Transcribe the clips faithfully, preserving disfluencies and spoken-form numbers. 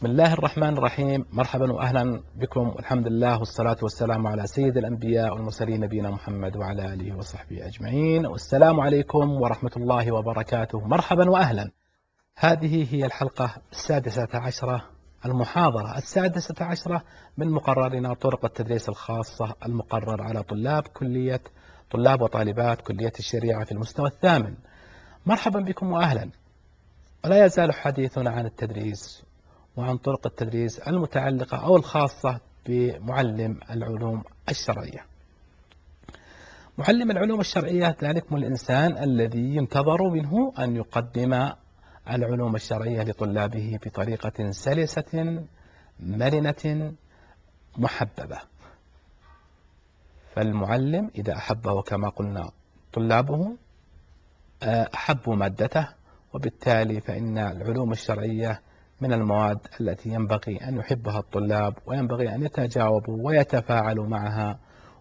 بسم الله الرحمن الرحيم. مرحبا وأهلا بكم، والحمد لله والصلاة والسلام على سيد الأنبياء والمرسلين نبينا محمد وعلى آله وصحبه أجمعين. والسلام عليكم ورحمة الله وبركاته. مرحبا وأهلا. هذه هي الحلقة السادسة عشرة، المحاضرة السادسة عشرة من مقررنا طرق التدريس الخاصة المقرر على طلاب كلية طلاب وطالبات كلية الشريعة في المستوى الثامن. مرحبا بكم وأهلا. ولا يزال حديثنا عن التدريس وعن طرق التدريس المتعلقة أو الخاصة بمعلم العلوم الشرعية. معلم العلوم الشرعية ذلك الإنسان الذي ينتظر منه أن يقدم العلوم الشرعية لطلابه بطريقة سلسة مرنة محببة. فالمعلم إذا أحبه كما قلنا طلابه أحبوا مادته، وبالتالي فإن العلوم الشرعية من المواد التي ينبغي أن يحبها الطلاب، وينبغي أن يتجاوبوا ويتفاعلوا معها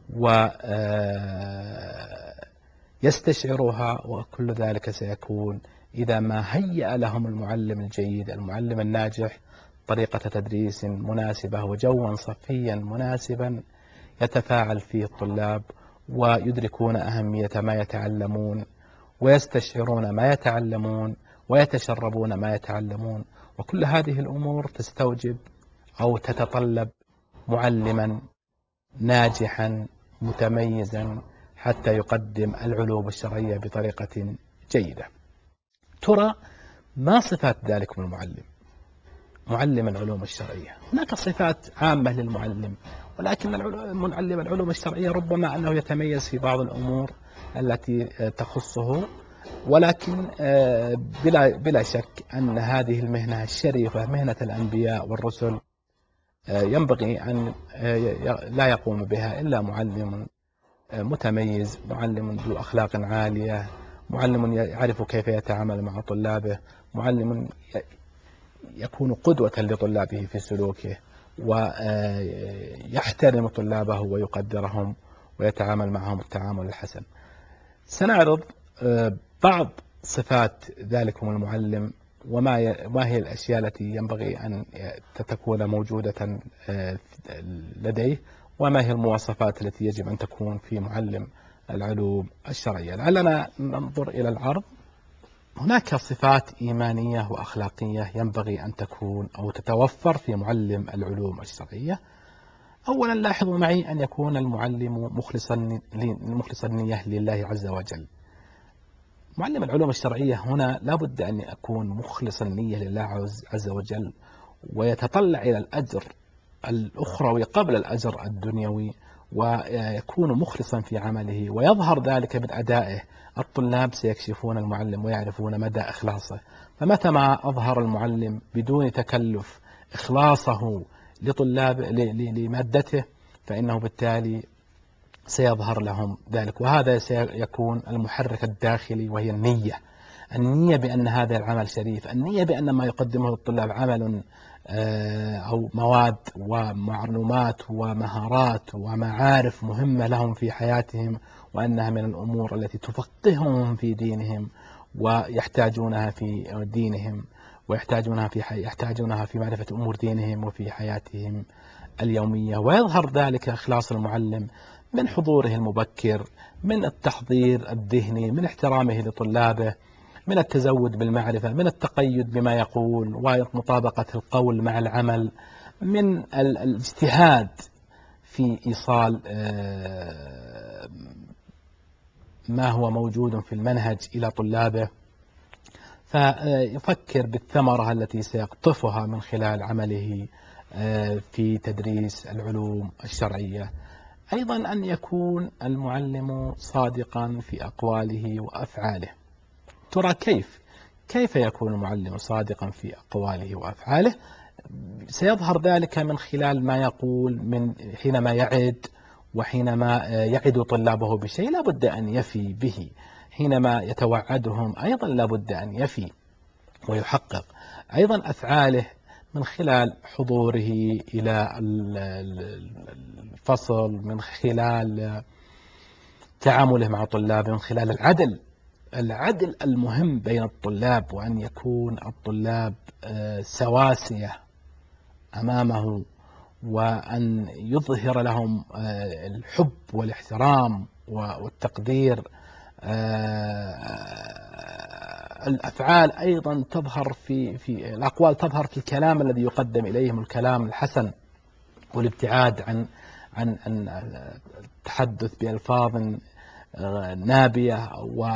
ويستشعروها. وكل ذلك سيكون إذا ما هيأ لهم المعلم الجيد المعلم الناجح طريقة تدريس مناسبة وجوا صفيا مناسبا يتفاعل فيه الطلاب ويدركون أهمية ما يتعلمون ويستشعرون ما يتعلمون ويتشربون ما يتعلمون. وكل هذه الأمور تستوجب أو تتطلب معلما ناجحا متميزا حتى يقدم العلوم الشرعية بطريقة جيدة. ترى ما صفات ذلكم المعلم معلم العلوم الشرعية؟ هناك صفات عامة للمعلم، ولكن معلم العلوم الشرعية ربما أنه يتميز في بعض الأمور التي تخصه، ولكن بلا بلا شك أن هذه المهنة الشريفة مهنة الأنبياء والرسل ينبغي أن لا يقوم بها إلا معلم متميز، معلم ذو أخلاق عالية، معلم يعرف كيف يتعامل مع طلابه، معلم يكون قدوة لطلابه في سلوكه ويحترم طلابه ويقدرهم ويتعامل معهم التعامل الحسن. سنعرض بعض صفات ذلكم المعلم وما ما هي الأشياء التي ينبغي أن تكون موجودة لديه، وما هي المواصفات التي يجب أن تكون في معلم العلوم الشرعية. لعلنا ننظر إلى العرض. هناك صفات إيمانية وأخلاقية ينبغي أن تكون أو تتوفر في معلم العلوم الشرعية. أولا لاحظوا معي أن يكون المعلم مخلصا مخلصا النية لله عز وجل. معلم العلوم الشرعية هنا لا بد أن يكون مخلصا النية لله عز وجل، ويتطلع إلى الأجر الأخروي قبل الأجر الدنيوي، ويكون مخلصا في عمله ويظهر ذلك من أدائه. الطلاب سيكشفون المعلم ويعرفون مدى إخلاصه. فمتى ما أظهر المعلم بدون تكلف إخلاصه لطلاب لمادته فإنه بالتالي سيظهر لهم ذلك، وهذا سيكون المحرك الداخلي وهي النية. النية بأن هذا العمل شريف، النية بأن ما يقدمه للطلاب عمل أو مواد ومعلومات ومهارات ومعارف مهمة لهم في حياتهم، وأنها من الأمور التي تفقههم في دينهم ويحتاجونها في دينهم ويحتاجونها في حي... يحتاجونها في معرفة أمور دينهم وفي حياتهم اليومية. ويظهر ذلك إخلاص المعلم من حضوره المبكر، من التحضير الذهني، من احترامه لطلابه، من التزود بالمعرفة، من التقيد بما يقول ومطابقة القول مع العمل، من الاجتهاد في إيصال ما هو موجود في المنهج إلى طلابه، فيفكر بالثمرة التي سيقطفها من خلال عمله في تدريس العلوم الشرعية. أيضا أن يكون المعلم صادقا في أقواله وأفعاله. ترى كيف كيف يكون المعلم صادقا في أقواله وأفعاله؟ سيظهر ذلك من خلال ما يقول، من حينما يعد وحينما يعد طلابه بشيء لا بد أن يفي به، حينما يتوعدهم أيضا لا بد أن يفي ويحقق. أيضا أفعاله من خلال حضوره إلى الفصل، من خلال تعامله مع طلابه، من خلال العدل العدل المهم بين الطلاب، وأن يكون الطلاب سواسية أمامه، وأن يظهر لهم الحب والاحترام والتقدير. الأفعال أيضا تظهر في في الأقوال تظهر في الكلام الذي يقدم إليهم، الكلام الحسن، والابتعاد عن عن عن التحدث بألفاظ نابية،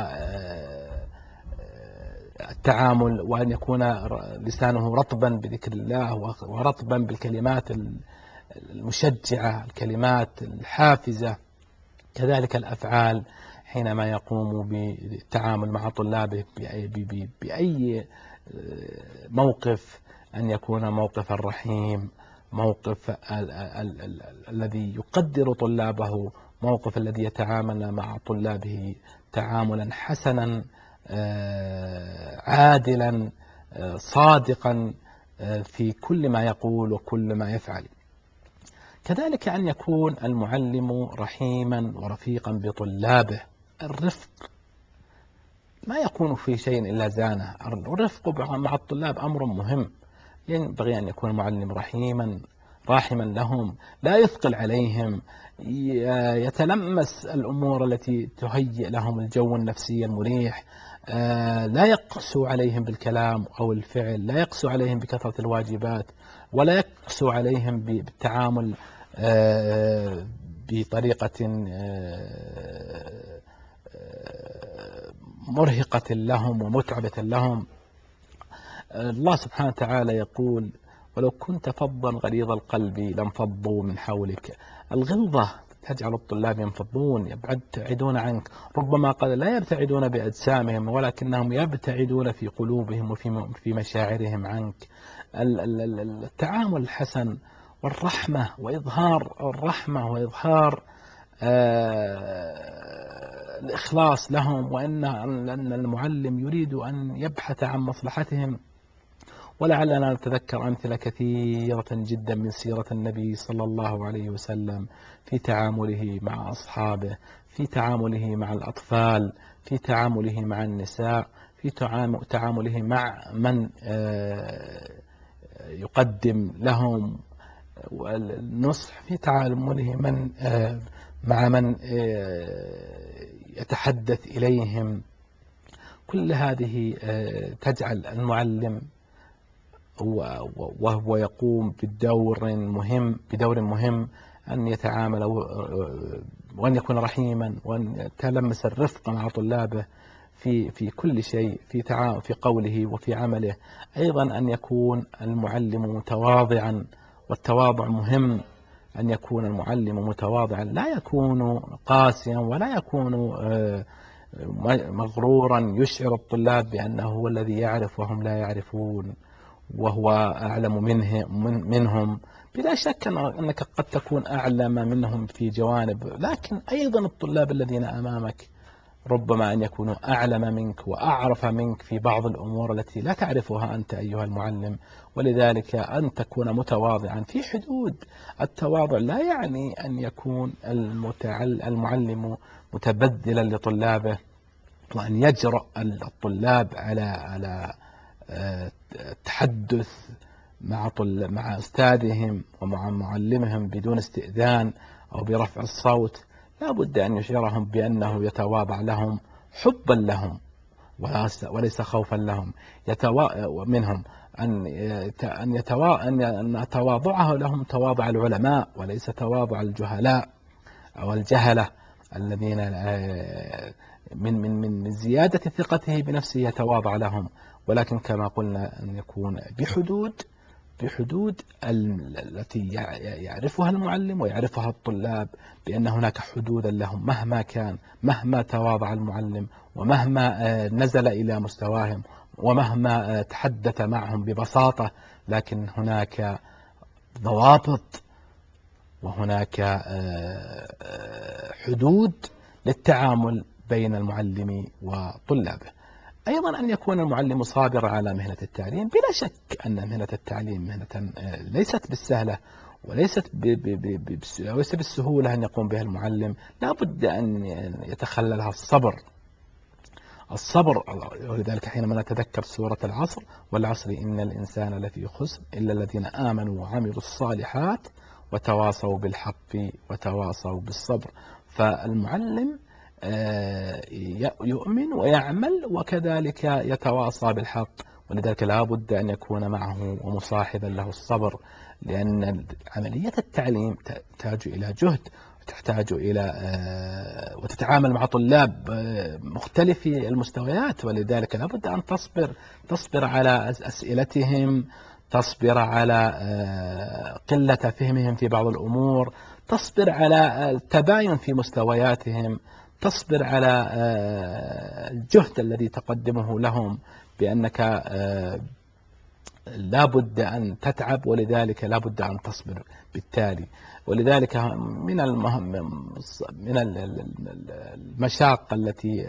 والتعامل، وأن يكون لسانه رطبا بذكر الله ورطبا بالكلمات المشجعة، الكلمات الحافزة. كذلك الأفعال حينما يقوم بالتعامل مع طلابه بأي موقف، أن يكون موقفا رحيم، موقف ال ال ال الذي يقدر طلابه، موقف الذي يتعامل مع طلابه تعاملا حسنا عادلا صادقا في كل ما يقول وكل ما يفعل. كذلك أن يكون المعلم رحيما ورفيقا بطلابه. الرفق ما يكون في شيء إلا زانه. الرفق مع الطلاب أمر مهم. ينبغي أن يكون المعلم رحيما راحما لهم، لا يثقل عليهم، يتلمس الأمور التي تهيئ لهم الجو النفسي المريح، لا يقسو عليهم بالكلام أو الفعل، لا يقسو عليهم بكثرة الواجبات، ولا يقسو عليهم بالتعامل بطريقة مرهقة لهم ومتعبة لهم. الله سبحانه وتعالى يقول: ولو كنت فظا غليظ القلب لانفضوا من حولك. الغلظة تجعل الطلاب ينفضون، يبتعدون عنك. ربما قد لا يبتعدون بأجسامهم، ولكنهم يبتعدون في قلوبهم وفي مشاعرهم عنك. التعامل الحسن والرحمة وإظهار الرحمة وإظهار الإخلاص لهم، وأن المعلم يريد أن يبحث عن مصلحتهم. ولعلنا نتذكر أمثلة كثيرة جدا من سيرة النبي صلى الله عليه وسلم في تعامله مع أصحابه، في تعامله مع الأطفال، في تعامله مع النساء، في تعامله مع من يقدم لهم النصح، في تعامله من مع من يتحدث إليهم. كل هذه تجعل المعلم وهو يقوم بدور مهم بدور مهم أن يتعامل وأن يكون رحيما، وأن يتلمس الرفق مع طلابه في في كل شيء، في في قوله وفي عمله. أيضا أن يكون المعلم متواضعا، والتواضع مهم. أن يكون المعلم متواضعا، لا يكون قاسيا، ولا يكون مغرورا يشعر الطلاب بأنه هو الذي يعرف وهم لا يعرفون، وهو أعلم منه منهم. بلا شك أنك قد تكون أعلم منهم في جوانب، لكن أيضا الطلاب الذين أمامك ربما أن يكونوا أعلم منك وأعرف منك في بعض الأمور التي لا تعرفها أنت أيها المعلم. ولذلك أن تكون متواضعا في حدود. التواضع لا يعني أن يكون المعلم متبذلا لطلابه، وأن يجرأ الطلاب على على التحدث مع مع أستاذهم ومع معلمهم بدون استئذان أو برفع الصوت. لا بد أن يشعرهم بأنه يتواضع لهم حبا لهم وليس خوفا لهم، يتوا منهم أن أن يتوا أن تواضعه لهم تواضع العلماء وليس تواضع الجهلاء أو الجهلة الذين من من من زيادة ثقته بنفسه يتواضع لهم. ولكن كما قلنا أن يكون بحدود بحدود التي يعرفها المعلم ويعرفها الطلاب، بأن هناك حدودا لهم مهما كان، مهما تواضع المعلم، ومهما نزل إلى مستواهم، ومهما تحدث معهم ببساطة، لكن هناك ضوابط وهناك حدود للتعامل بين المعلم وطلابه. أيضا أن يكون المعلم صابرا على مهنة التعليم. بلا شك أن مهنة التعليم مهنة ليست بالسهلة، وليست وليس بالسهولة أن يقوم بها المعلم. لا بد أن يتخللها الصبر الصبر. ولذلك حينما نتذكر سورة العصر: والعصر إن الإنسان لفي خسر إلا الذين آمنوا وعملوا الصالحات وتواصوا بالحق وتواصوا بالصبر. فالمعلم يؤمن ويعمل وكذلك يتواصى بالحق، ولذلك لا بد أن يكون معه ومصاحبا له الصبر، لأن عملية التعليم تحتاج إلى جهد، تحتاج إلى وتتعامل مع طلاب مختلفي المستويات، ولذلك لا بد أن تصبر تصبر على أسئلتهم، تصبر على قلة فهمهم في بعض الأمور، تصبر على التباين في مستوياتهم، تصبر على الجهد الذي تقدمه لهم، بأنك لا بد أن تتعب، ولذلك لا بد أن تصبر بالتالي. ولذلك من المهم من المشاق التي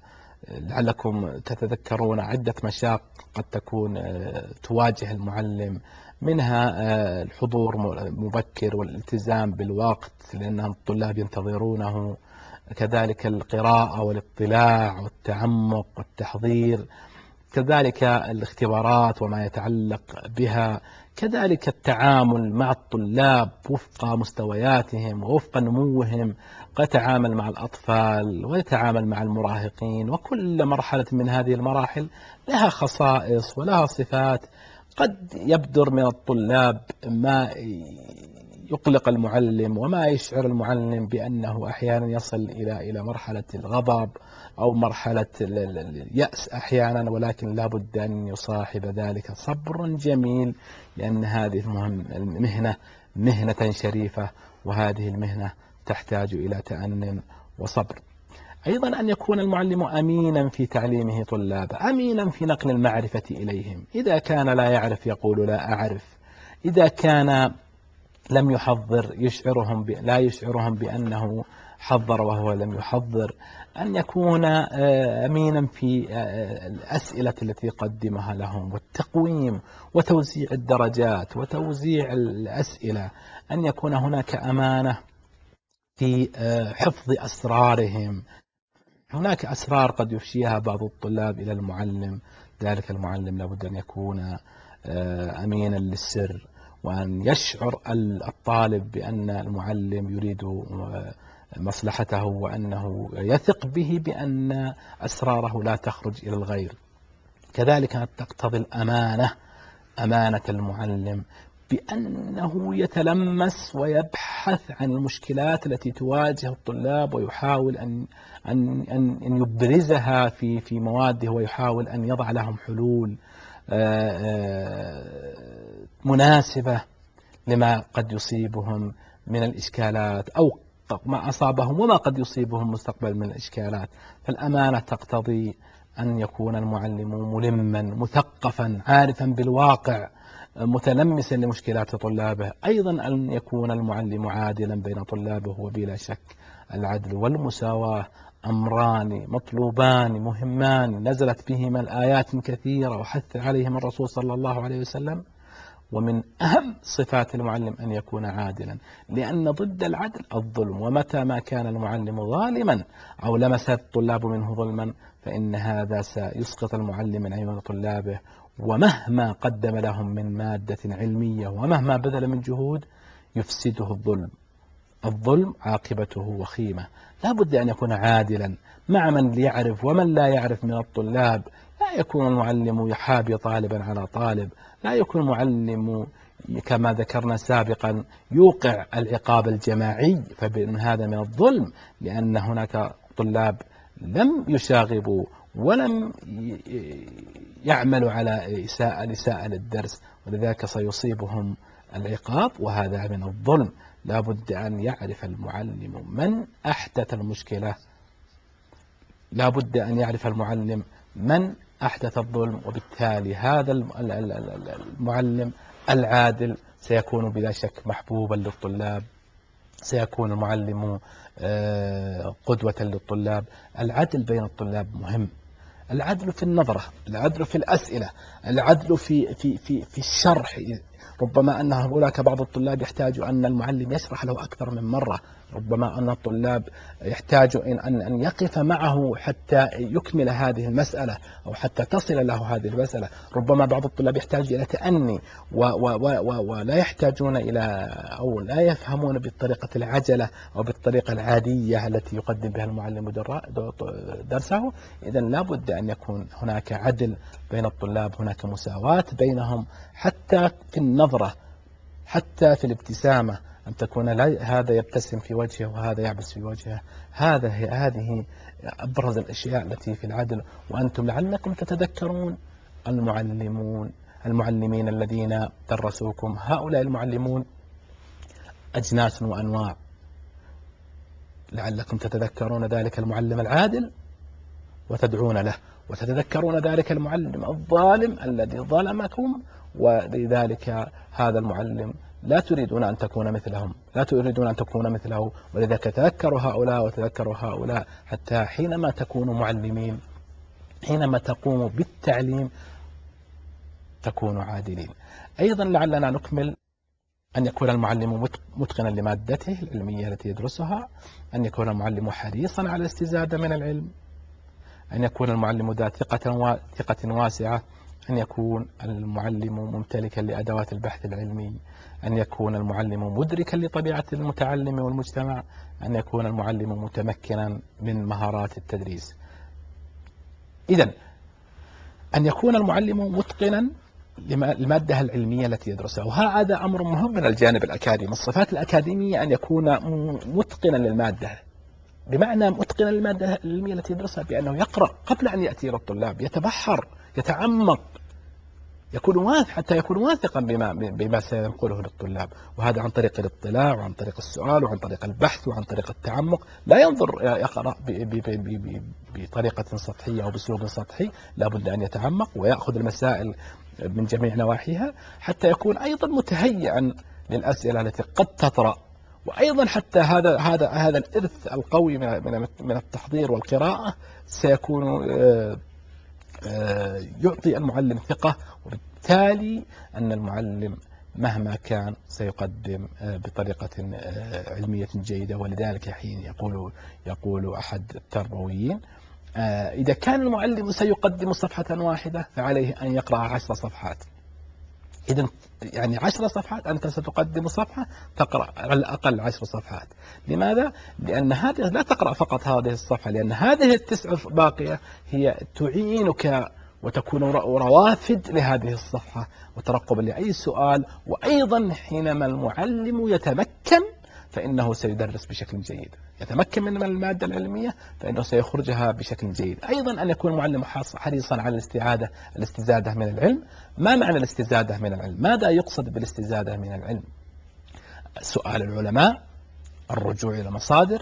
لعلكم تتذكرون عدة مشاق قد تكون تواجه المعلم، منها الحضور مبكر والالتزام بالوقت لأن الطلاب ينتظرونه، كذلك القراءة والاطلاع والتعمق والتحضير، كذلك الاختبارات وما يتعلق بها، كذلك التعامل مع الطلاب وفق مستوياتهم ووفق نموهم، ويتعامل مع الأطفال ويتعامل مع المراهقين، وكل مرحلة من هذه المراحل لها خصائص ولها صفات. قد يبدر من الطلاب ما يقلق المعلم وما يشعر المعلم بأنه أحيانا يصل إلى إلى مرحلة الغضب أو مرحلة اليأس أحيانا، ولكن لا بد أن يصاحب ذلك صبر جميل، لأن هذه المهنة مهنة شريفة، وهذه المهنة تحتاج إلى تأن وصبر. أيضا أن يكون المعلم أمينا في تعليمه طلابه، أمينا في نقل المعرفة إليهم. إذا كان لا يعرف يقول لا أعرف، إذا كان لم يحضر يشعرهم ب... لا يشعرهم بأنه حضر وهو لم يحضر. أن يكون أمينا في الأسئلة التي يقدمها لهم، والتقويم وتوزيع الدرجات وتوزيع الأسئلة. أن يكون هناك أمانة في حفظ أسرارهم. هناك أسرار قد يفشيها بعض الطلاب إلى المعلم، ذلك المعلم لابد أن يكون أمينا للسر، وأن يشعر الطالب بأن المعلم يريد مصلحته، وأنه يثق به بأن أسراره لا تخرج إلى الغير. كذلك تقتضي الأمانة، أمانة المعلم بأنه يتلمس ويبحث عن المشكلات التي تواجه الطلاب، ويحاول أن أن أن يبرزها في في مواده، ويحاول أن يضع لهم حلول مناسبة لما قد يصيبهم من الإشكالات، أو ما أصابهم وما قد يصيبهم مستقبل من الإشكالات. فالأمانة تقتضي أن يكون المعلم ملما مثقفا عارفا بالواقع، متلمسا لمشكلات طلابه. أيضا أن يكون المعلم عادلا بين طلابه، وبلا شك العدل والمساواة أمران مطلوبان مهمان نزلت بهما الآيات كثيرة وحث عليهما الرسول صلى الله عليه وسلم. ومن أهم صفات المعلم أن يكون عادلا، لأن ضد العدل الظلم، ومتى ما كان المعلم ظالما أو لمس الطلاب منه ظلما فإن هذا سيسقط المعلم من عيون طلابه، ومهما قدم لهم من مادة علمية ومهما بذل من جهود يفسده الظلم. الظلم عاقبته وخيمة. لا بد أن يكون عادلا مع من يعرف ومن لا يعرف من الطلاب. لا يكون المعلم يحابي طالبا على طالب، لا يكون المعلم كما ذكرنا سابقا يوقع العقاب الجماعي، فبأن هذا من الظلم، لأن هناك طلاب لم يشاغبوا ولم يعملوا على إساءة إساءة للدرس، ولذلك سيصيبهم العقاب، وهذا من الظلم. لا بد أن يعرف المعلم من أحدث المشكلة، لا بد أن يعرف المعلم من أحدث الظلم، وبالتالي هذا المعلم العادل سيكون بلا شك محبوبا للطلاب، سيكون المعلم قدوة للطلاب. العدل بين الطلاب مهم، العدل في النظرة، العدل في الأسئلة، العدل في في في في الشرح. ربما أن هناك بعض الطلاب يحتاج أن المعلم يشرح له أكثر من مرة، ربما أن الطلاب يحتاج أن أن يقف معه حتى يكمل هذه المسألة أو حتى تصل له هذه المسألة. ربما بعض الطلاب يحتاج إلى تأني ولا يحتاجون إلى أو لا يفهمون بالطريقة العجلة أو بالطريقة العادية التي يقدم بها المعلم درسه. إذا لا بد أن يكون هناك عدل بين الطلاب، هناك مساواة بينهم، حتى في النظرة، حتى في الابتسامة، أن تكون هذا يبتسم في وجهه وهذا يعبس في وجهه. هذا هذه أبرز الأشياء التي في العدل. وأنتم لعلكم تتذكرون المعلمون المعلمين الذين درسوكم، هؤلاء المعلمون أجناس وأنواع. لعلكم تتذكرون ذلك المعلم العادل وتدعون له، وتتذكرون ذلك المعلم الظالم الذي ظلمكم، ولذلك هذا المعلم لا تريدون أن تكون مثلهم، لا تريدون أن تكونوا مثله. ولذلك تذكروا هؤلاء وتذكروا هؤلاء، حتى حينما تكونوا معلمين، حينما تقوموا بالتعليم، تكونوا عادلين. أيضا لعلنا نكمل أن يكون المعلم متقنا لمادته العلمية التي يدرسها، أن يكون المعلم حريصا على الاستزادة من العلم، أن يكون المعلم ذا ثقة ثقة واسعة، أن يكون المعلم ممتلكا لأدوات البحث العلمي، أن يكون المعلم مدركا لطبيعة المتعلم والمجتمع، أن يكون المعلم متمكنا من مهارات التدريس. إذن أن يكون المعلم متقنا المادة العلمية التي يدرسها، وهذا أمر مهم من الجانب الأكاديمي. الصفات الأكاديمية أن يكون متقنا للمادة، بمعنى متقنا للمادة العلمية التي يدرسها بأنه يقرأ قبل أن يأتي إلى الطلاب، يتبحر، يتعمق، يكون واثق حتى يكون واثقا بما بما سينقله للطلاب، وهذا عن طريق الاطلاع وعن طريق السؤال وعن طريق البحث وعن طريق التعمق. لا ينظر يقرأ بطريقة سطحية أو بأسلوب سطحي، لا بد أن يتعمق ويأخذ المسائل من جميع نواحيها، حتى يكون أيضا متهيئا للأسئلة التي قد تطرأ. وأيضا حتى هذا هذا هذا الإرث القوي من من التحضير والقراءة سيكون يعطي المعلم ثقة، وبالتالي أن المعلم مهما كان سيقدم بطريقة علمية جيدة. ولذلك حين يقول يقول أحد التربويين: إذا كان المعلم سيقدم صفحة واحدة فعليه أن يقرأ عشر صفحات. إذن يعني عشر صفحات، أنت ستقدم صفحة تقرأ على الأقل عشر صفحات. لماذا؟ لأن هذه لا تقرأ فقط هذه الصفحة، لأن هذه التسع باقية هي تعينك وتكون روافد لهذه الصفحة وترقب لأي سؤال. وأيضا حينما المعلم يتمكن فإنه سيدرس بشكل جيد، يتمكن من المادة العلمية فإنه سيخرجها بشكل جيد. أيضا أن يكون المعلم حريصا على الاستعادة الاستزادة من العلم. ما معنى الاستزادة من العلم؟ ماذا يقصد بالاستزادة من العلم؟ سؤال العلماء، الرجوع إلى مصادر،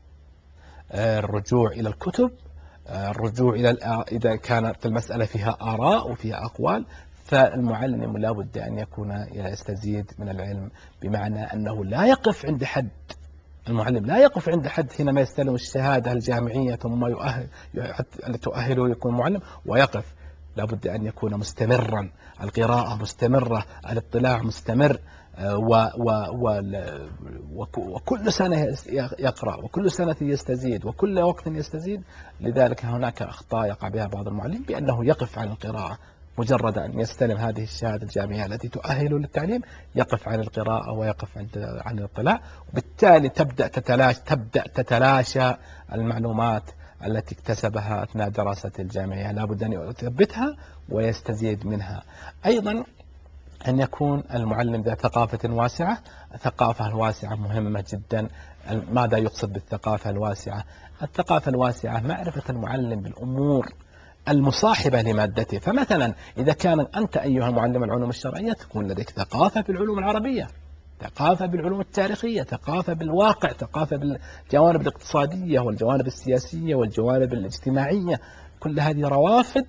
الرجوع إلى الكتب، الرجوع إلى إذا كانت المسألة فيها آراء وفيها أقوال، فالمعلم لا بد أن يكون يستزيد من العلم، بمعنى أنه لا يقف عند حد. المعلم لا يقف عند حد حينما يستلم الشهادة الجامعية ثم يؤهل تؤهله يكون معلم ويقف. لا بد أن يكون مستمرا، القراءة مستمرة، الاطلاع مستمر، و و و وكل سنة يقرأ، وكل سنة يستزيد، وكل وقت يستزيد. لذلك هناك أخطاء يقع بها بعض المعلم بأنه يقف عن القراءة، مجرد أن يستلم هذه الشهادة الجامعية التي تؤهله للتعليم يقف عن القراءة ويقف عن الاطلاع، وبالتالي تبدأ تتلاشى تبدأ تتلاشى المعلومات التي اكتسبها أثناء دراسة الجامعية. لا بد أن يثبتها ويستزيد منها. أيضا أن يكون المعلم ذا ثقافة واسعة. الثقافة الواسعة مهمة جدا. ماذا يقصد بالثقافة الواسعة؟ الثقافة الواسعة معرفة المعلم بالأمور المصاحبة لمادته. فمثلا إذا كان أنت أيها المعلم العلوم الشرعية تكون لديك ثقافة بالعلوم العربية، ثقافة بالعلوم التاريخية، ثقافة بالواقع، ثقافة بالجوانب الاقتصادية والجوانب السياسية والجوانب الاجتماعية. كل هذه روافد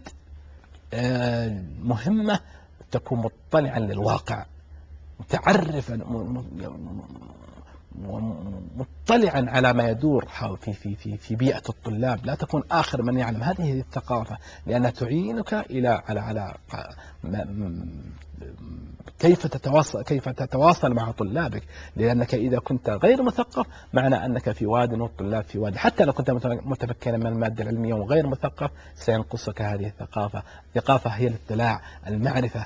مهمة، تكون مطلعا للواقع، متعرفا مطلعا على ما يدور في في في في بيئة الطلاب، لا تكون آخر من يعلم. هذه الثقافة لأنها تعينك إلى على على كيف تتواصل كيف تتواصل مع طلابك، لأنك إذا كنت غير مثقف معنى أنك في واد والطلاب في واد، حتى لو كنت متمكنا من المادة العلمية وغير مثقف سينقصك هذه الثقافة. الثقافة هي الاطلاع، المعرفة،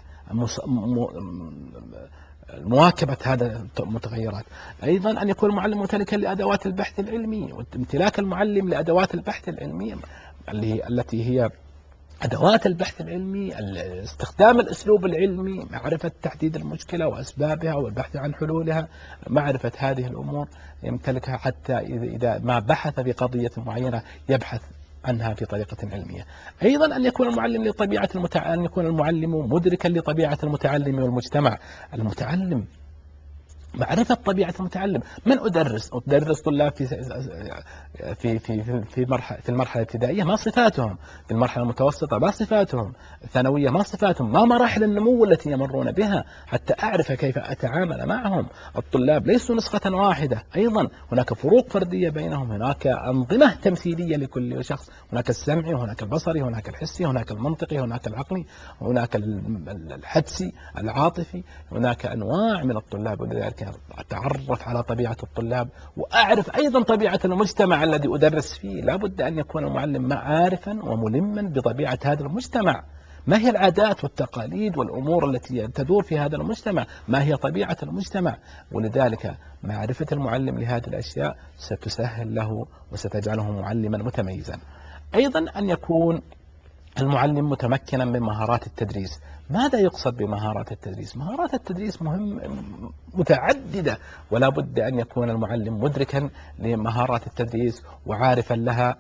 مواكبة هذا المتغيرات. أيضا أن يكون المعلم ممتلكا لأدوات البحث العلمي، وامتلاك المعلم لأدوات البحث العلمية اللي التي هي أدوات البحث العلمي، استخدام الأسلوب العلمي، معرفة تحديد المشكلة وأسبابها والبحث عن حلولها، معرفة هذه الأمور يمتلكها، حتى إذا ما بحث في قضية معينة يبحث عنها بطريقة علمية. أيضا أن يكون المعلم لطبيعة المتع... أن يكون المعلم مدركا لطبيعة المتعلم والمجتمع. المتعلم معرفة طبيعة المتعلم. من أدرس؟ أدرس طلاب في في في في مرحلة في المرحلة الابتدائية، ما صفاتهم؟ في المرحلة المتوسطة ما صفاتهم؟ الثانوية ما صفاتهم؟ ما مراحل النمو التي يمرون بها حتى أعرف كيف أتعامل معهم. الطلاب ليسوا نسخة واحدة، أيضا هناك فروق فردية بينهم، هناك أنظمة تمثيلية لكل شخص، هناك السمعي، هناك البصري، هناك الحسي، هناك المنطقي، هناك العقلي، هناك الحدسي، العاطفي، هناك أنواع من الطلاب. ولذلك أتعرف على طبيعة الطلاب وأعرف أيضا طبيعة المجتمع الذي أدرس فيه. لا بد أن يكون المعلم عارفا وملما بطبيعة هذا المجتمع، ما هي العادات والتقاليد والأمور التي تدور في هذا المجتمع، ما هي طبيعة المجتمع. ولذلك معرفة المعلم لهذه الأشياء ستسهل له وستجعله معلما متميزا. أيضا أن يكون المعلم متمكنا من مهارات التدريس. ماذا يقصد بمهارات التدريس؟ مهارات التدريس مهم متعددة، ولا بد أن يكون المعلم مدركا لمهارات التدريس وعارفا لها،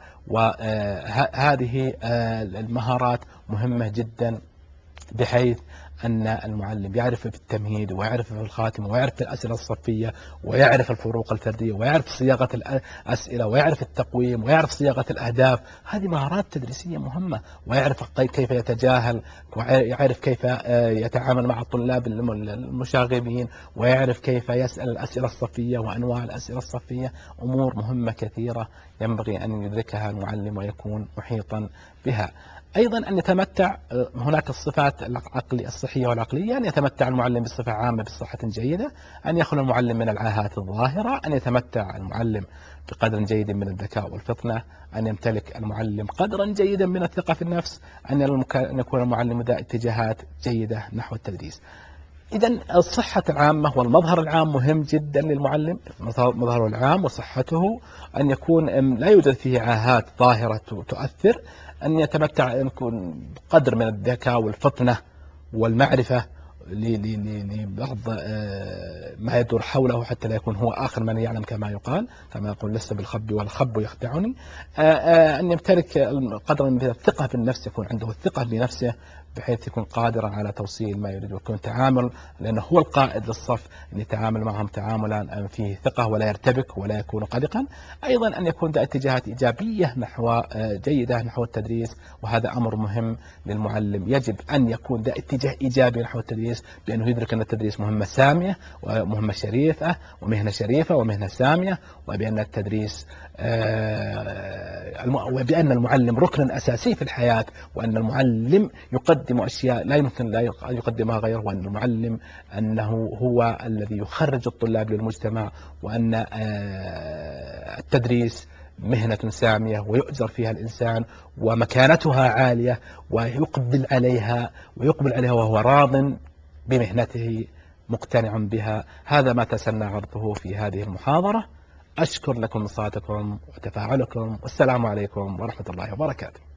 وهذه المهارات مهمة جدا، بحيث أن المعلم يعرف في التمهيد ويعرف في الخاتمة ويعرف في الأسئلة الصفية ويعرف الفروق الفردية ويعرف صياغة الأسئلة ويعرف التقويم ويعرف صياغة الأهداف. هذه مهارات تدريسية مهمة. ويعرف كيف يتجاهل، ويعرف كيف يتعامل مع الطلاب المشاغبين، ويعرف كيف يسأل الأسئلة الصفية وأنواع الأسئلة الصفية. أمور مهمة كثيرة ينبغي أن يدركها المعلم ويكون محيطا بها. أيضا أن يتمتع، هناك الصفات العقلية الصحية والعقلية، أن يتمتع المعلم بصفة عامة بصحة جيدة، أن يخلو المعلم من العاهات الظاهرة، أن يتمتع المعلم بقدر جيد من الذكاء والفطنة، أن يمتلك المعلم قدرا جيدا من الثقة في النفس، أن يكون المعلم ذا اتجاهات جيدة نحو التدريس. إذا الصحة العامة والمظهر العام مهم جدا للمعلم، مظهره العام وصحته، أن يكون لا يوجد فيه عاهات ظاهرة تؤثر، أن يتمتع أن يكون قدر من الذكاء والفطنة والمعرفة لبعض ما يدور حوله، حتى لا يكون هو آخر من يعلم، كما يقال كما يقول لست بالخب والخب يخدعني. أن يمتلك قدر من الثقة بالنفس، يكون عنده الثقة بنفسه بحيث يكون قادرا على توصيل ما يريد، ويكون تعامل، لأنه هو القائد للصف، أن يتعامل معهم تعاملا فيه ثقة ولا يرتبك ولا يكون قلقا. أيضا أن يكون ذا اتجاهات إيجابية نحو جيدة نحو التدريس، وهذا أمر مهم للمعلم. يجب أن يكون ذا اتجاه إيجابي نحو التدريس، بأنه يدرك أن التدريس مهمة سامية ومهمة شريفة ومهنة شريفة ومهنة سامية، وبأن التدريس وبأن المعلم ركن أساسي في الحياة، وأن المعلم يقدم أشياء لا يمكن لا يقدمها غيره، وأن المعلم أنه هو الذي يخرج الطلاب للمجتمع، وأن التدريس مهنة سامية ويؤجر فيها الإنسان ومكانتها عالية، ويقبل عليها ويقبل عليها وهو راض بمهنته مقتنع بها. هذا ما تسنى عرضه في هذه المحاضرة. أشكر لكم انصاتكم وتفاعلكم، والسلام عليكم ورحمة الله وبركاته.